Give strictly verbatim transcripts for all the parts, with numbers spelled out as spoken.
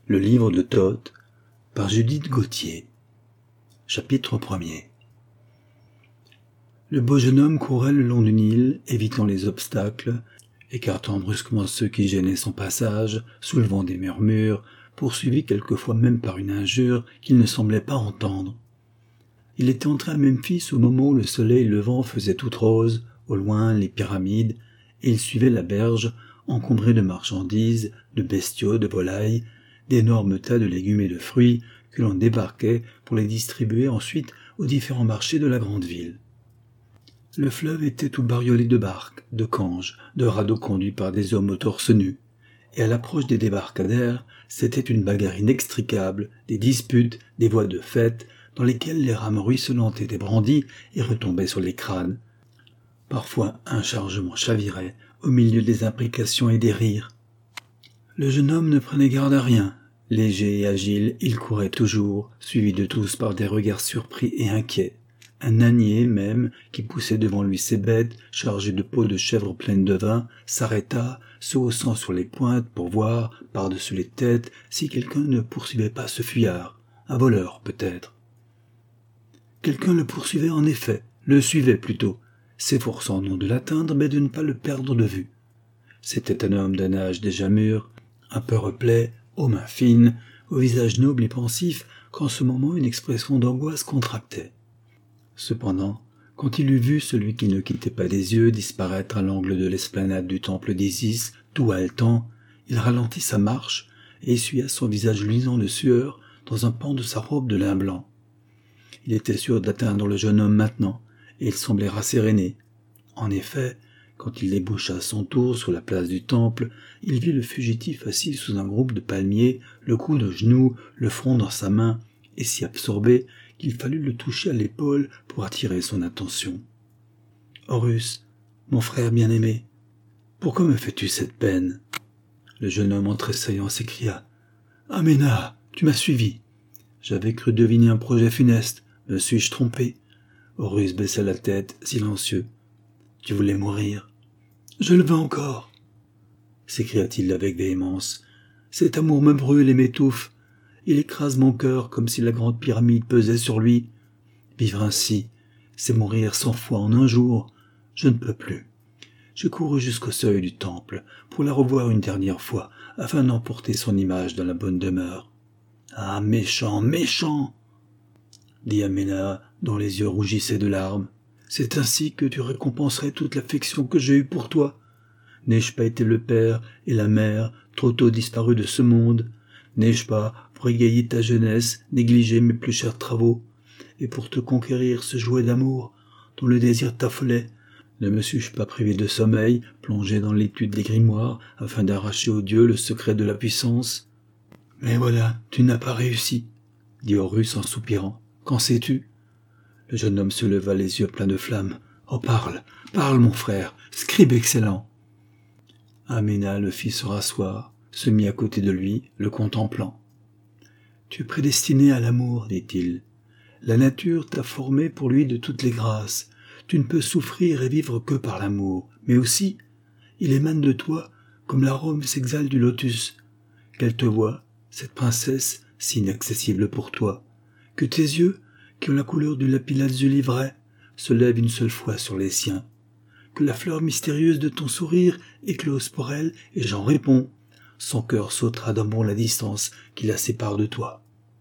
Le livre de Thoth, par Judith Gauthier. Chapitre premier. Le beau jeune homme courait le long du Nil, évitant les obstacles, écartant brusquement ceux qui gênaient son passage, soulevant des murmures, poursuivi quelquefois même par une injure qu'il ne semblait pas entendre. Il était entré à Memphis au moment où le soleil levant faisait toute rose, au loin les pyramides, et il suivait la berge, encombrée de marchandises, de bestiaux, de volailles, d'énormes tas de légumes et de fruits que l'on débarquait pour les distribuer ensuite aux différents marchés de la grande ville. Le fleuve était tout bariolé de barques, de canges, de radeaux conduits par des hommes au torse nu, et à l'approche des débarcadères, c'était une bagarre inextricable, des disputes, des voix de fête, dans lesquelles les rames ruisselantes étaient brandies et retombaient sur les crânes. Parfois un chargement chavirait au milieu des imprécations et des rires. Le jeune homme ne prenait garde à rien. Léger et agile, il courait toujours, suivi de tous par des regards surpris et inquiets. Un ânier, même, qui poussait devant lui ses bêtes, chargées de peaux de chèvre pleines de vin, s'arrêta, se haussant sur les pointes pour voir, par-dessus les têtes, si quelqu'un ne poursuivait pas ce fuyard. Un voleur, peut-être. Quelqu'un le poursuivait en effet, le suivait plutôt, s'efforçant non de l'atteindre, mais de ne pas le perdre de vue. C'était un homme d'un âge déjà mûr, un peu replet, aux mains fines, au visage noble et pensif, qu'en ce moment une expression d'angoisse contractait. Cependant, quand il eut vu celui qui ne quittait pas les yeux disparaître à l'angle de l'esplanade du temple d'Isis, tout haletant, il ralentit sa marche et essuya son visage luisant de sueur dans un pan de sa robe de lin blanc. Il était sûr d'atteindre le jeune homme maintenant, et il semblait rasséréné. En effet, quand il déboucha à son tour sur la place du temple, il vit le fugitif assis sous un groupe de palmiers, le coude au genou, le front dans sa main, et si absorbé qu'il fallut le toucher à l'épaule pour attirer son attention. « Horus, mon frère bien-aimé, pourquoi me fais-tu cette peine ?» Le jeune homme en tressaillant s'écria. « Aména, tu m'as suivi. J'avais cru deviner un projet funeste. Me suis-je trompé ?» Horus baissa la tête, silencieux. « Tu voulais mourir. »« Je le veux encore !» s'écria-t-il avec véhémence. « Cet amour me brûle et m'étouffe. Il écrase mon cœur comme si la grande pyramide pesait sur lui. Vivre ainsi, c'est mourir cent fois en un jour. Je ne peux plus. Je cours jusqu'au seuil du temple pour la revoir une dernière fois afin d'emporter son image dans la bonne demeure. Ah, méchant, méchant !» dit Aména, dont les yeux rougissaient de larmes. « C'est ainsi que tu récompenserais toute l'affection que j'ai eue pour toi. N'ai-je pas été le père et la mère, trop tôt disparus de ce monde? N'ai-je pas, pour égayer ta jeunesse, négligé mes plus chers travaux? Et pour te conquérir ce jouet d'amour, dont le désir t'affolait, ne me suis-je pas privé de sommeil, plongé dans l'étude des grimoires, afin d'arracher aux dieux le secret de la puissance? Mais voilà, tu n'as pas réussi, dit Horus en soupirant. Qu'en sais-tu? Le jeune homme se leva les yeux pleins de flammes. « Oh, parle, parle, mon frère, scribe excellent !» Aména le fit se rasseoir, se mit à côté de lui, le contemplant. « Tu es prédestiné à l'amour, dit-il. La nature t'a formé pour lui de toutes les grâces. Tu ne peux souffrir et vivre que par l'amour, mais aussi, il émane de toi comme l'arôme s'exhale du lotus. Qu'elle te voie, cette princesse si inaccessible pour toi, que tes yeux, qui ont la couleur du lapis-lazuli vrai, se lèvent une seule fois sur les siens, que la fleur mystérieuse de ton sourire éclose pour elle, et j'en réponds, son cœur sautera d'un bond la distance qui la sépare de toi. »«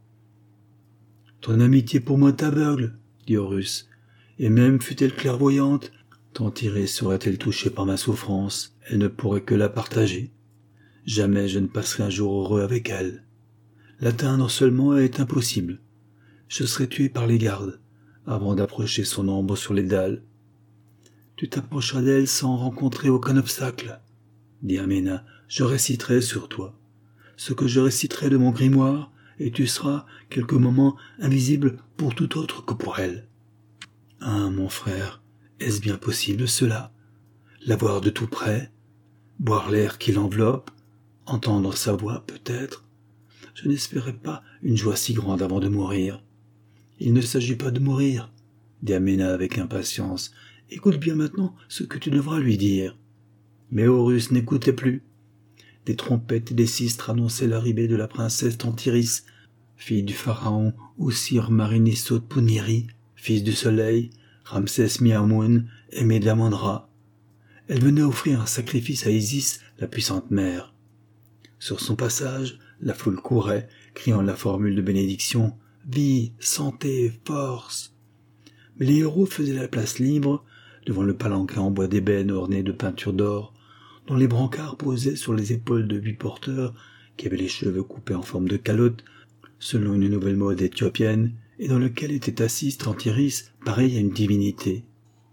Ton amitié pour moi t'aveugle, dit Horus, et même fût-elle clairvoyante, tant tirée serait-elle touchée par ma souffrance, elle ne pourrait que la partager. Jamais je ne passerai un jour heureux avec elle. L'atteindre seulement est impossible. Je serai tué par les gardes, avant d'approcher son ombre sur les dalles. Tu t'approcheras d'elle sans rencontrer aucun obstacle, dit Aména. Je réciterai sur toi ce que je réciterai de mon grimoire, et tu seras, quelques moments, invisible pour tout autre que pour elle. Ah, mon frère, est-ce bien possible cela? La voir de tout près, boire l'air qui l'enveloppe, entendre sa voix peut-être? Je n'espérais pas une joie si grande avant de mourir. Il ne s'agit pas de mourir, dit Aména avec impatience. Écoute bien maintenant ce que tu devras lui dire. Mais Horus n'écoutait plus. des trompettes et des sistres annonçaient l'arrivée de la princesse Tantiris, fille du pharaon Oussir Marinisot-Puniri, fils du soleil, Ramsès Miamoun, aimé d'Amon-Ra. Elle venait offrir un sacrifice à Isis, la puissante mère. Sur son passage, la foule courait, criant la formule de bénédiction « Vie, santé, force !» Mais les héros faisaient la place libre devant le palanquin en bois d'ébène orné de peintures d'or, dont les brancards posaient sur les épaules de huit porteurs qui avaient les cheveux coupés en forme de calotte, selon une nouvelle mode éthiopienne, et dans lequel était assise Tantiris, pareille à une divinité.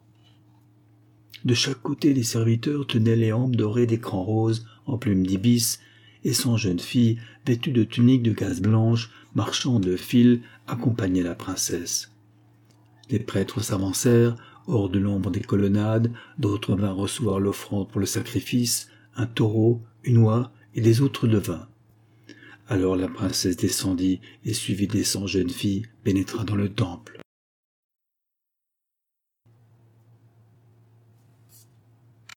De chaque côté, les serviteurs tenaient les hampes dorées d'écrans roses en plumes d'ibis, et cent jeunes filles, vêtues de tuniques de gaze blanche, marchant de fil, accompagnaient la princesse. Des prêtres s'avancèrent, hors de l'ombre des colonnades, d'autres vinrent recevoir l'offrande pour le sacrifice, un taureau, une oie et des outres de vin. Alors la princesse descendit et, suivie des cent jeunes filles, pénétra dans le temple.